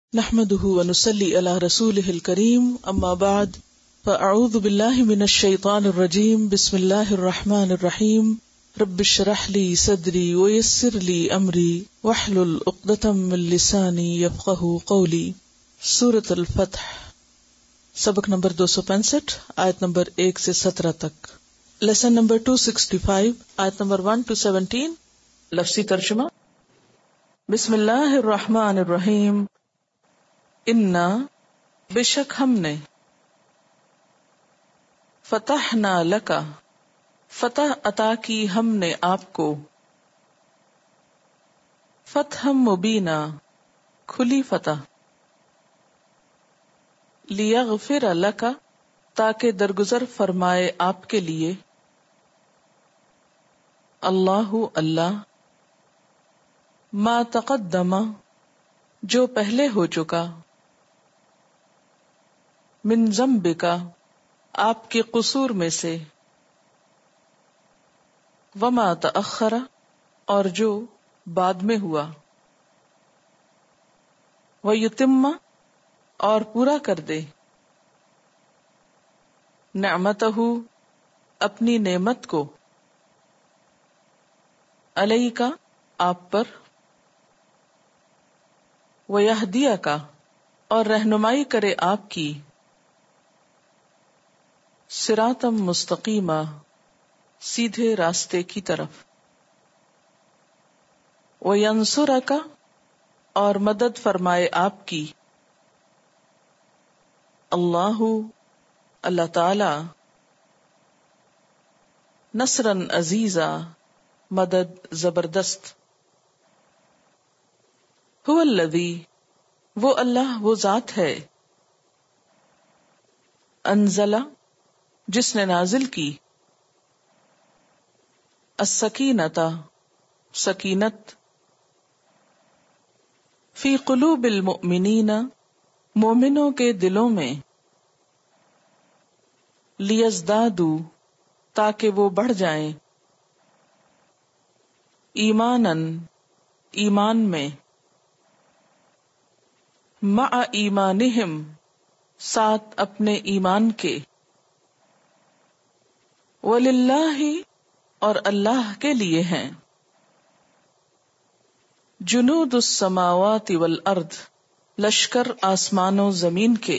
نحمده ونصلي على رسوله الكريم اما بعد فاعوذ بالله من الشيطان الرجيم بسم الله الرحمن الرحيم رب اشرح لي صدري ويسر لي امري واحلل عقدة من لساني يفقهوا قولي۔ سورۃ الفتح، سبق نمبر 265، آیت نمبر 1 سے 17 تک۔ لیسن نمبر 265، آیت نمبر 1 to 17۔ لفظی ترجمہ: بسم اللہ الرحمن الرحیم۔ انا، بے شک ہم نے، فتحنا لکا، فتح عطا کی ہم نے آپ کو، فتح مبینہ، کھلی فتح، لیغفر لکا، تاکہ درگزر فرمائے آپ کے لیے، اللہ اللہ، ما تقدم، جو پہلے ہو چکا، من ذنبک، آپ کے قصور میں سے، وما تأخر، اور جو بعد میں ہوا، ویتم، اور پورا کر دے، نعمتہ، اپنی نعمت کو، علیک، آپ پر، ویہدیک، اور رہنمائی کرے آپ کی، صراطا مستقیما، سیدھے راستے کی طرف، وینصرک، اور مدد فرمائے آپ کی، اللہ، اللہ تعالی، نصرا عزیزا، مدد زبردست، هو الذی، وہ اللہ، وہ ذات ہے، انزل، جس نے نازل کی، السکینۃ، سکینت، فی قلوب المؤمنین، مومنوں کے دلوں میں، لیزدادوا، تاکہ وہ بڑھ جائیں، ایماناً، ایمان میں، مع ایمانہم، ساتھ اپنے ایمان کے، وللہ، اور اللہ کے لیے ہیں، جنود السماوات والارض، لشکر آسمان و زمین کے،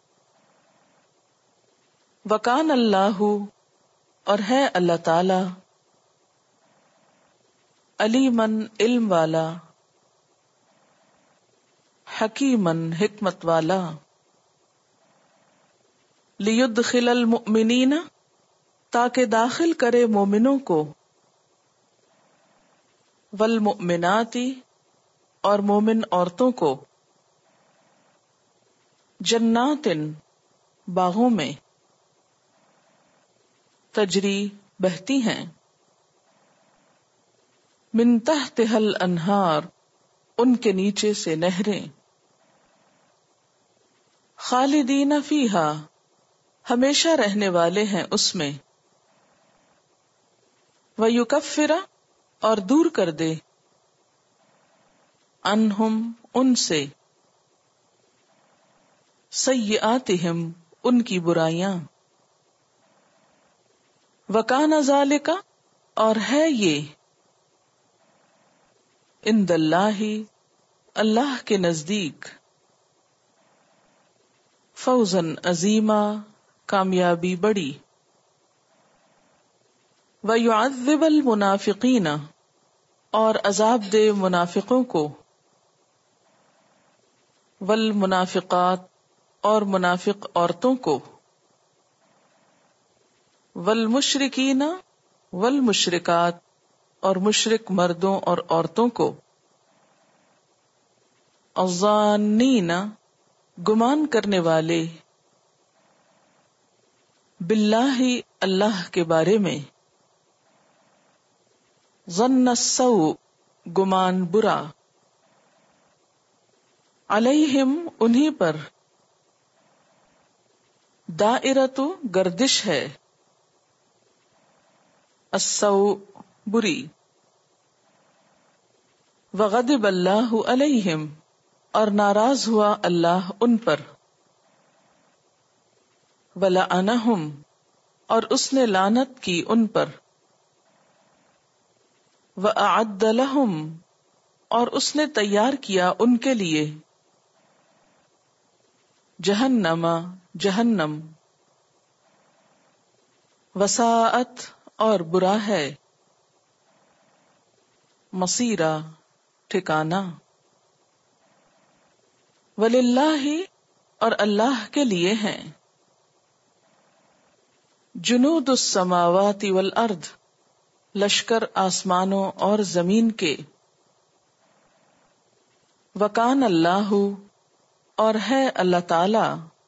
وکان اللہ، اور ہے اللہ تعالی، علیمن، علم والا، حکیمن، حکمت والا، لیدخل المؤمنین، تاکہ داخل کرے مومنوں کو، والمؤمنات، اور مومن عورتوں کو، جنات، باغوں میں، تجری، بہتی ہیں، من تحتها الانہار، ان کے نیچے سے نہریں، خالدین فیہا، ہمیشہ رہنے والے ہیں اس میں، ویکفر، اور دور کر دے، عنہم، ان سے، سیئاتہم، ان کی برائیاں، وکان ذالک، اور ہے یہ، عند اللہ، اللہ کے نزدیک، فوزاً عظیما، کامیابی بڑی، وَيُعَذِّبَ الْمُنَافِقِينَ، اور عذاب دے منافقوں کو، والمنافقات، اور منافق عورتوں کو، والمشرکین، والمشرکات، اور مشرک مردوں اور عورتوں کو، الظانین، گمان کرنے والے، باللہ، اللہ کے بارے میں، ظن السوء، گمان برا، علیہم، انہی پر، دائرۃ، گردش ہے، السوء، بری، وغضب اللہ علیہم، اور ناراض ہوا اللہ ان پر، وَلَعَنَهُمْ اور اس نے لعنت کی ان پر، وَأَعَدَّ لَهُمْ اور اس نے تیار کیا ان کے لیے، جہنم جہنم، وساءت اور برا ہے، مصیرا ٹھکانہ، وَلِلَّهِ اور اللہ کے لیے ہیں، جنود السماوات والارض لشکر آسمانوں اور زمین کے، وکان اللہ اور ہے اللہ تعالی،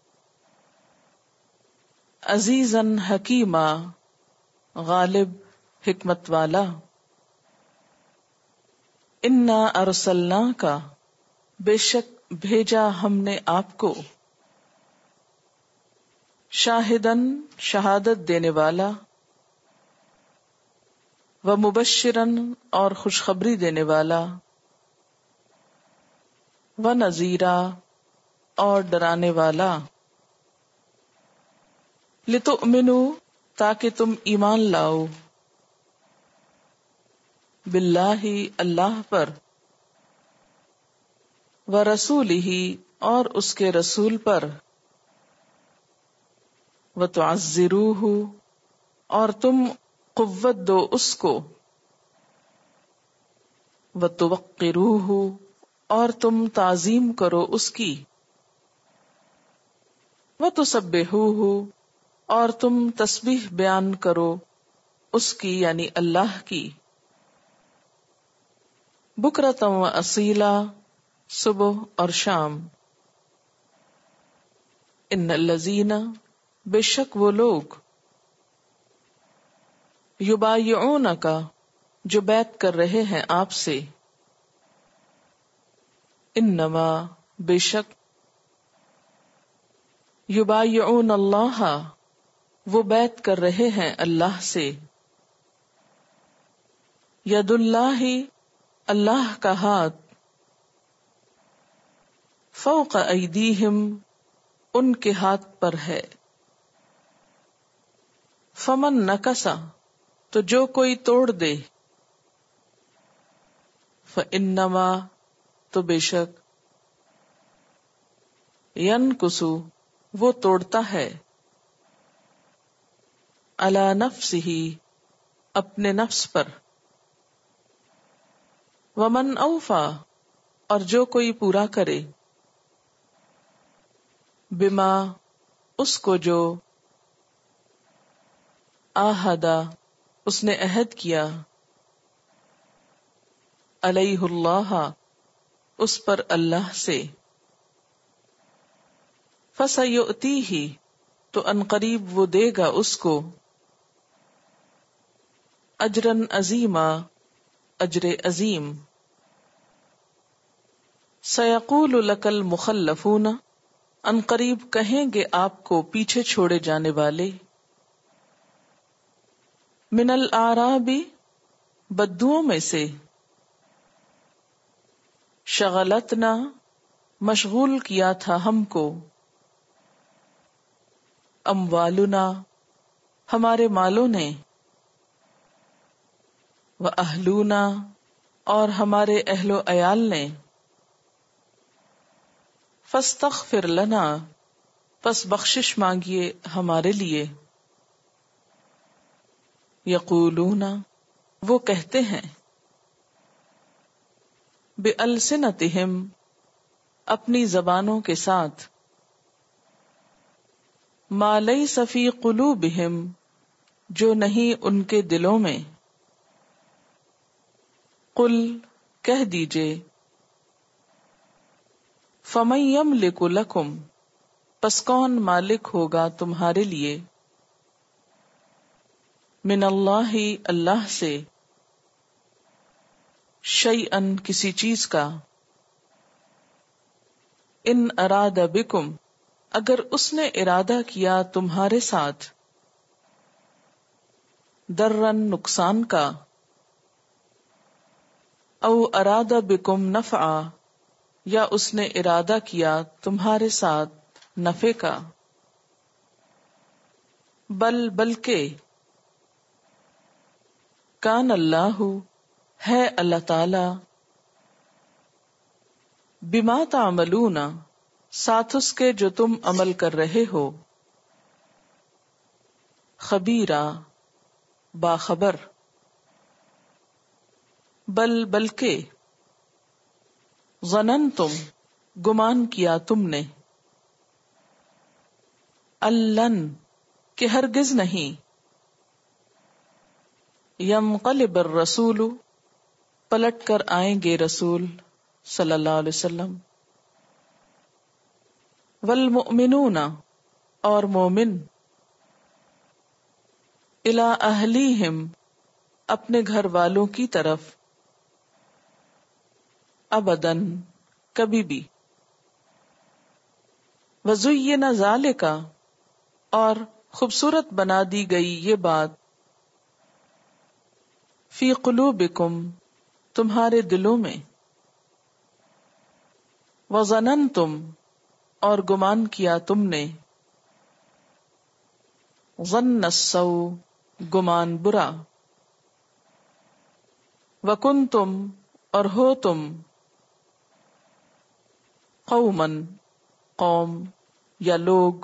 عزیزاً حکیما غالب حکمت والا، انا ارسلناک بے شک بھیجا ہم نے آپ کو، شاہداً شہادت دینے والا، ومبشراً اور خوشخبری دینے والا، ونذیرا اور ڈرانے والا، لتؤمنوا تاکہ تم ایمان لاؤ، باللہ اللہ پر، ورسولہ اور اس کے رسول پر، وتعزروہ اور تم قوت دو اس کو، وتوقروہ اور تم تعظیم کرو اس کی، وتسبحوہ اور تم تسبیح بیان کرو اس کی یعنی اللہ کی، بکرۃ و اصیلا صبح اور شام، ان الذین بے شک وہ لوگ، یبایعونک جو بیعت کر رہے ہیں آپ سے، انما بے شک، یبایعون اللہ وہ بیعت کر رہے ہیں اللہ سے، ید اللہ اللہ کا ہاتھ، فوق ایدیہم ان کے ہاتھ پر ہے، فمن نکسا تو جو کوئی توڑ دے، فانما تو بے شک، ینکسو وہ توڑتا ہے، علی نفسہ اپنے نفس پر، ومن اوفا اور جو کوئی پورا کرے، بما اس کو جو، آہدا اس نے عہد کیا، علیہ اللہ اس پر اللہ سے، فسیؤتیہ تو عنقریب وہ دے گا اس کو، اجرا عظیما اجر عظیم، سیقول لک المخلفون عنقریب کہیں گے آپ کو پیچھے چھوڑے جانے والے، من الاعراب بدوؤں میں سے، شغلتنا مشغول کیا تھا ہم کو، اموالنا ہمارے مالوں نے، واہلونا اور ہمارے اہل و عیال نے، فاستغفر لنا پس بخشش مانگیے ہمارے لیے، یقولون وہ کہتے ہیں، بِأَلْسِنَتِهِمْ اپنی زبانوں کے ساتھ، مَا لَيْسَ فِي قُلُوبِهِمْ جو نہیں ان کے دلوں میں، قل کہہ دیجئے، فَمَن يَمْلِكُ لَكُمْ پس کون مالک ہوگا تمہارے لیے، من اللہ اللہ سے، شیئن کسی چیز کا، ان اراد بکم اگر اس نے ارادہ کیا تمہارے ساتھ، درن نقصان کا، او اراد بکم نفعا یا اس نے ارادہ کیا تمہارے ساتھ نفع کا، بلکہ کان اللہ ہے اللہ تعالی، بما تعملون ساتھ اس کے جو تم عمل کر رہے ہو، خبیرہ باخبر، بلکہ ظننتم گمان کیا تم نے، اللن کہ ہرگز نہیں، ینقلب الرسول پلٹ کر آئیں گے رسول صلی اللہ علیہ وسلم، والمؤمنون اور مومن، الی اہلیہم اپنے گھر والوں کی طرف، ابداً کبھی بھی، وزین ذالک اور خوبصورت بنا دی گئی یہ بات، فی قلوبکم تمہارے دلوں میں، وظننتم اور گمان کیا تم نے، ظن السوء گمان برا، وکنتم اور ہو تم، قومن قوم یا لوگ،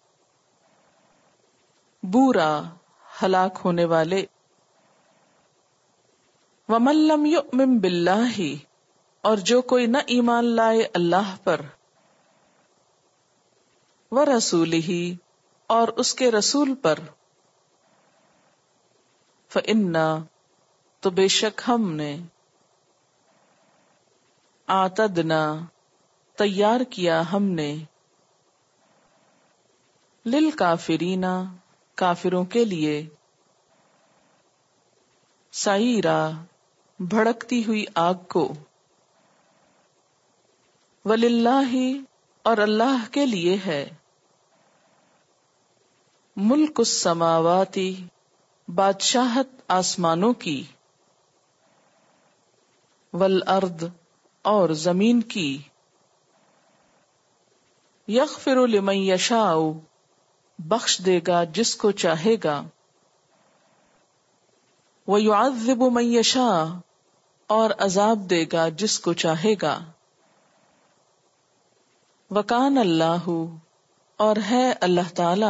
بورا ہلاک ہونے والے، ومن لم یؤمن باللہ اور جو کوئی نہ ایمان لائے اللہ پر، ورسولہ اور اس کے رسول پر، فإنا تو بے شک ہم نے، اعتدنا تیار کیا ہم نے، للکافرین کافروں کے لیے، سعیرا بھڑکتی ہوئی آگ کو، وللہ اور اللہ کے لیے ہے، ملک السماوات بادشاہت آسمانوں کی، والارض اور زمین کی، یغفر لمن یشاء بخش دے گا جس کو چاہے گا، ویعذب من یشاء اور عذاب دے گا جس کو چاہے گا، وکان اللہ اور ہے اللہ تعالی،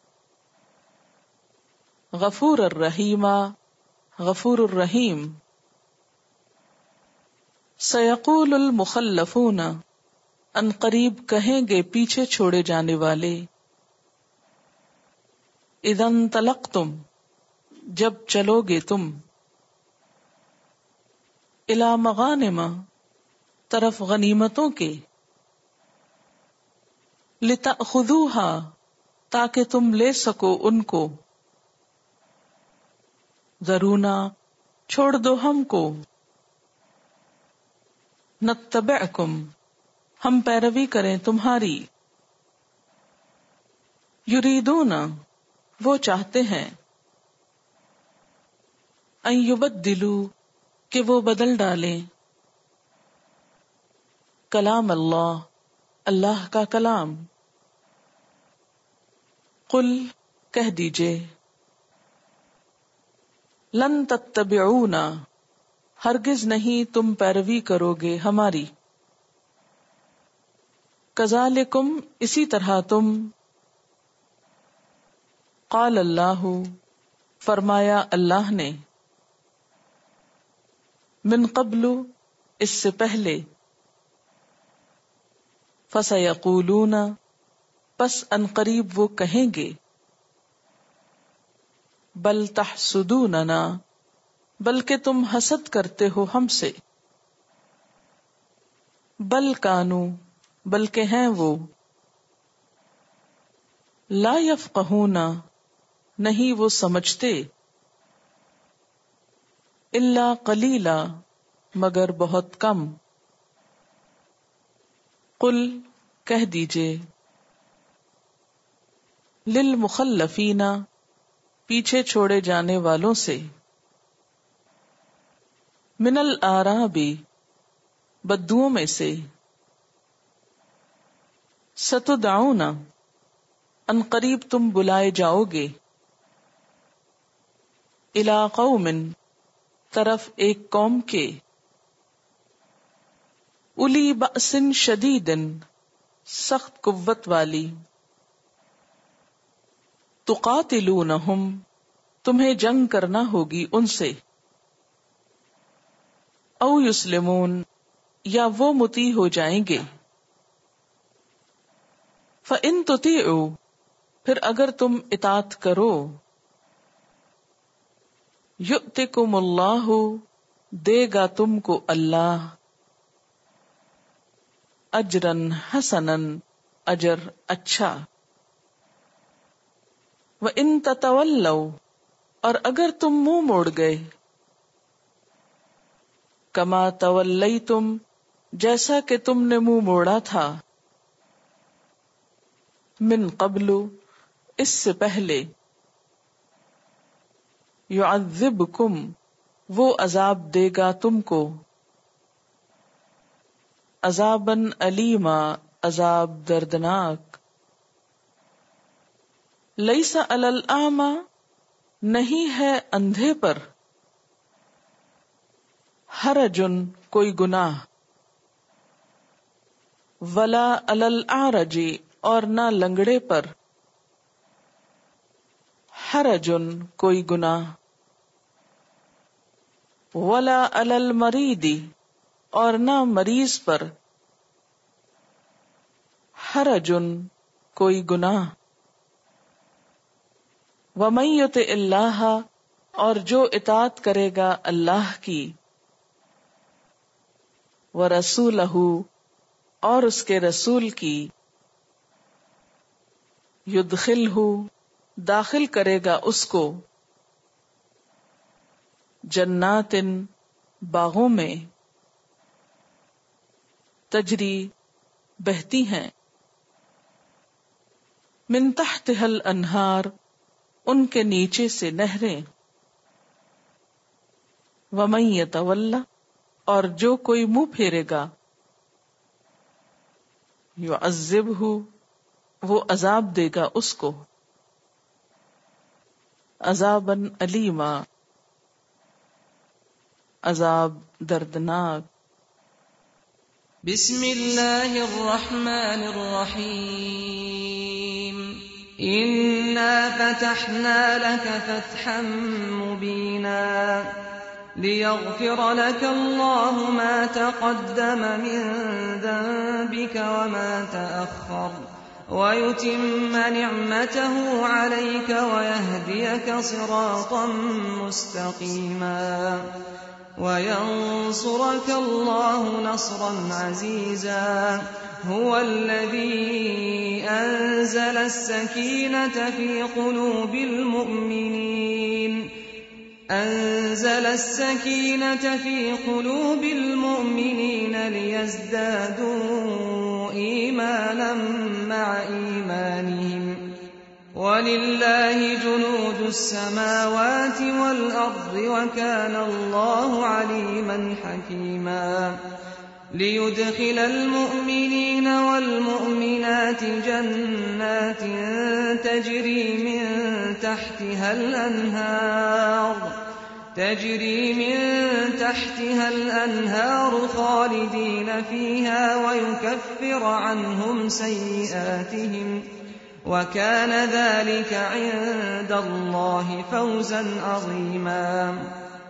غفور الرحیم غفور الرحیم، سیقول المخلفون ان قریب کہیں گے پیچھے چھوڑے جانے والے، اذا انطلقتم جب چلو گے تم، الی مغانم طرف غنیمتوں کے، لتأخذوها تاکہ تم لے سکو ان کو، ذرونا چھوڑ دو ہم کو، نتبعکم ہم پیروی کریں تمہاری، یریدون وہ چاہتے ہیں، ان یبدلوا کہ وہ بدل ڈالیں، کلام اللہ اللہ کا کلام، قل کہہ دیجئے، لن تتبعونا ہرگز نہیں تم پیروی کرو گے ہماری، کذالکم اسی طرح تم، قال اللہ فرمایا اللہ نے، من قبل اس سے پہلے، فسیقولون پس ان قریب وہ کہیں گے، بل تحسدوننا بلکہ تم حسد کرتے ہو ہم سے، بل کانو بلکہ ہیں وہ، لا یفقہون نہیں وہ سمجھتے، الا قلیلا مگر بہت کم، قل کہہ دیجئے، للمخلفین پیچھے چھوڑے جانے والوں سے، من الاعراب بدوؤں میں سے، ستدعون ان قریب تم بلائے جاؤ گے، الی قوم طرف ایک قوم کے، الی بأس شدید سخت قوت والی، تقاتلونہم تمہیں جنگ کرنا ہوگی ان سے، او یسلمون یا وہ مطیع ہو جائیں گے، فَإِن تُطِیعُوا پھر اگر تم اطاعت کرو، یؤتکم اللہ دے گا تم کو اللہ، اجرن حسنن اجر اچھا، وَإِن تَتَوَلَّوْا اور اگر تم منہ موڑ گئے، کما تولیتم جیسا کہ تم نے منہ موڑا تھا، من قبل اس سے پہلے، یعذبکم وہ عذاب دے گا تم کو، عذاباً علیما عذاب دردناک، لیس علی الاعمی نہیں ہے اندھے پر، حرجن کوئی گناہ، ولا علی الاعرج اور نہ لنگڑے پر، حرجن کوئی گناہ، ولا علی المریض اور نہ مریض پر، حرجن کوئی گناہ، ومن یطع اللہ اور جو اطاعت کرے گا اللہ کی، ورسولہ اور اس کے رسول کی، یدخلہ داخل کرے گا اس کو، جنات باغوں میں، تجری بہتی ہیں، من تحتها الانہار ان کے نیچے سے نہریں، ومن یتولی اور جو کوئی منہ پھیرے گا، یعذبہ وہ عذاب دے گا اس کو، عذاباً علیما عذاب دردناک۔ بسم اللہ الرحمن الرحیم، انا فتحنا لك فتحا مبینا لیغفر لك اللہ ما تقدم من ذنبك وما تأخر ويتم نعمته عليك ويهديك صراطا مستقيما وينصرك الله نصرا عزيزا هو الذي أنزل السكينة في قلوب المؤمنين ليزدادوا إيمانا مع إيمانهم ولله جنود السماوات والأرض وكان الله عليما حكيما ليدخل المؤمنين والمؤمنات جنات تجري من تحتها الأنهار خالدين فيها ويكفر عنهم سيئاتهم وكان ذلك عند الله فوزا عظيما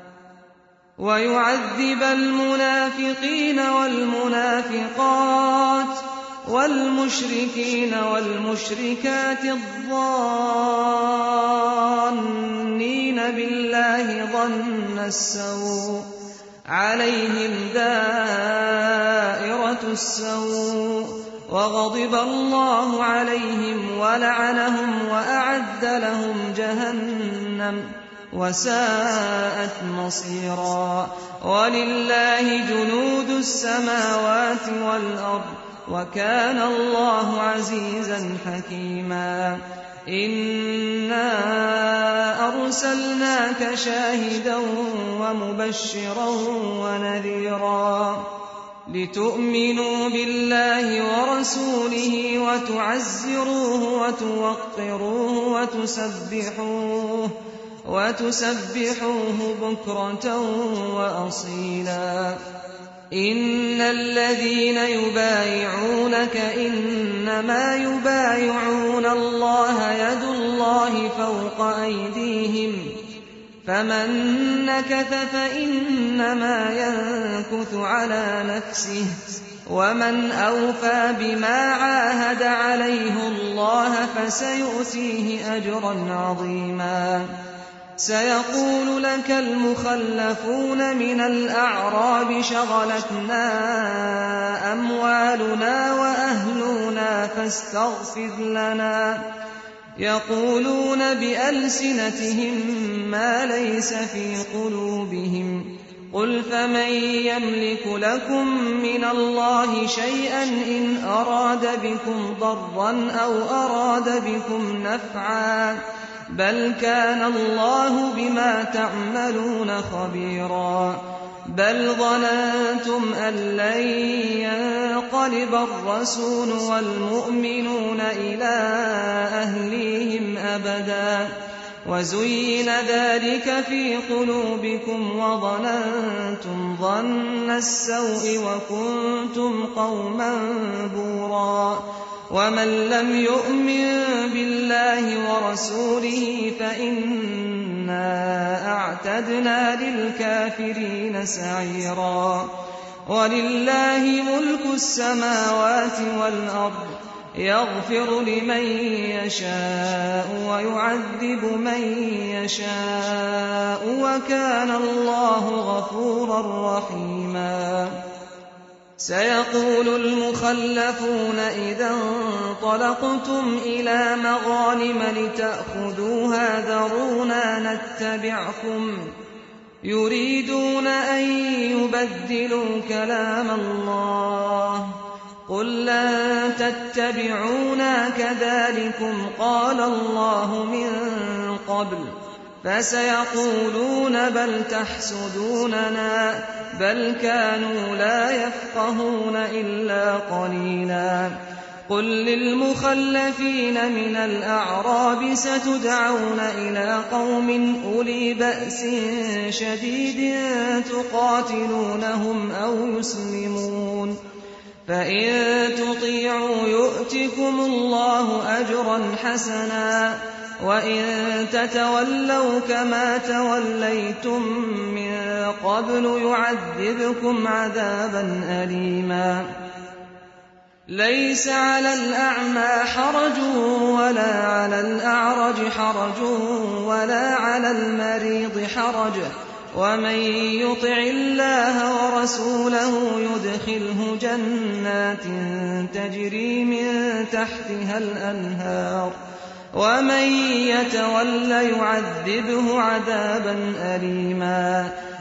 ويعذب المنافقين والمنافقات والمشركين والمشركات الظانين بالله ظن السوء عليهم دائرة السوء وغضب الله عليهم ولعنهم وأعد لهم جهنم وساءت مصيرا ولله جنود السماوات والأرض وكان الله عزيزا حكيما إنا أرسلناك شاهدا ومبشرا ونذيرا لتؤمنوا بالله ورسوله وتعزروه وتوقروه وتسبحوه بكرة وأصيلا إن الذين يبايعونك إنما يبايعون الله يد الله فوق أيديهم فمن نكث فإنما ينكث على نفسه ومن أوفى بما عاهد عليه الله فسيؤتيه أجرا عظيما سيقول لك المخلفون من الأعراب شغلتنا أموالنا وأهلنا فاستغفر لنا يقولون بألسنتهم ما ليس في قلوبهم قل فمن يملك لكم من الله شيئا إن أراد بكم ضرا أو أراد بكم نفعا بل كان الله بما تعملون خبيرا بل ظننتم أن لن ينقلب الرسول والمؤمنون إلى أهليهم أبدا وزين ذلك في قلوبكم وظننتم ظن السوء وكنتم قوما بورا ومن لم يؤمن بالله ورسوله فإنا أعتدنا للكافرين سعيرا ولله ملك السماوات والأرض يغفر لمن يشاء ويعذب من يشاء وكان الله غفورا رحيما سيقول المخلفون إذا انطلقتم إلى مغانم لتأخذوها ذرونا نتبعكم يريدون أن يبدلوا كلام الله قل لن تتبعونا كذلكم قال الله من قبل فسيقولون بل تحسدوننا بل كانوا لا يفقهون إلا قليلا قل للمخلفين من الأعراب ستدعون إلى قوم أولي بأس شديد تقاتلونهم أو يسلمون فإن تطيعوا يؤتكم الله أجرا حسنا وإن تتولوا كما توليتم من قبل يعذبكم عذابا أليما ليس على الأعمى حرج ولا على الأعرج حرج ولا على المريض حرج ومن يطع الله ورسوله يدخله جنات تجري من تحتها الأنهار ومن يتول يعذبه عذابا أليما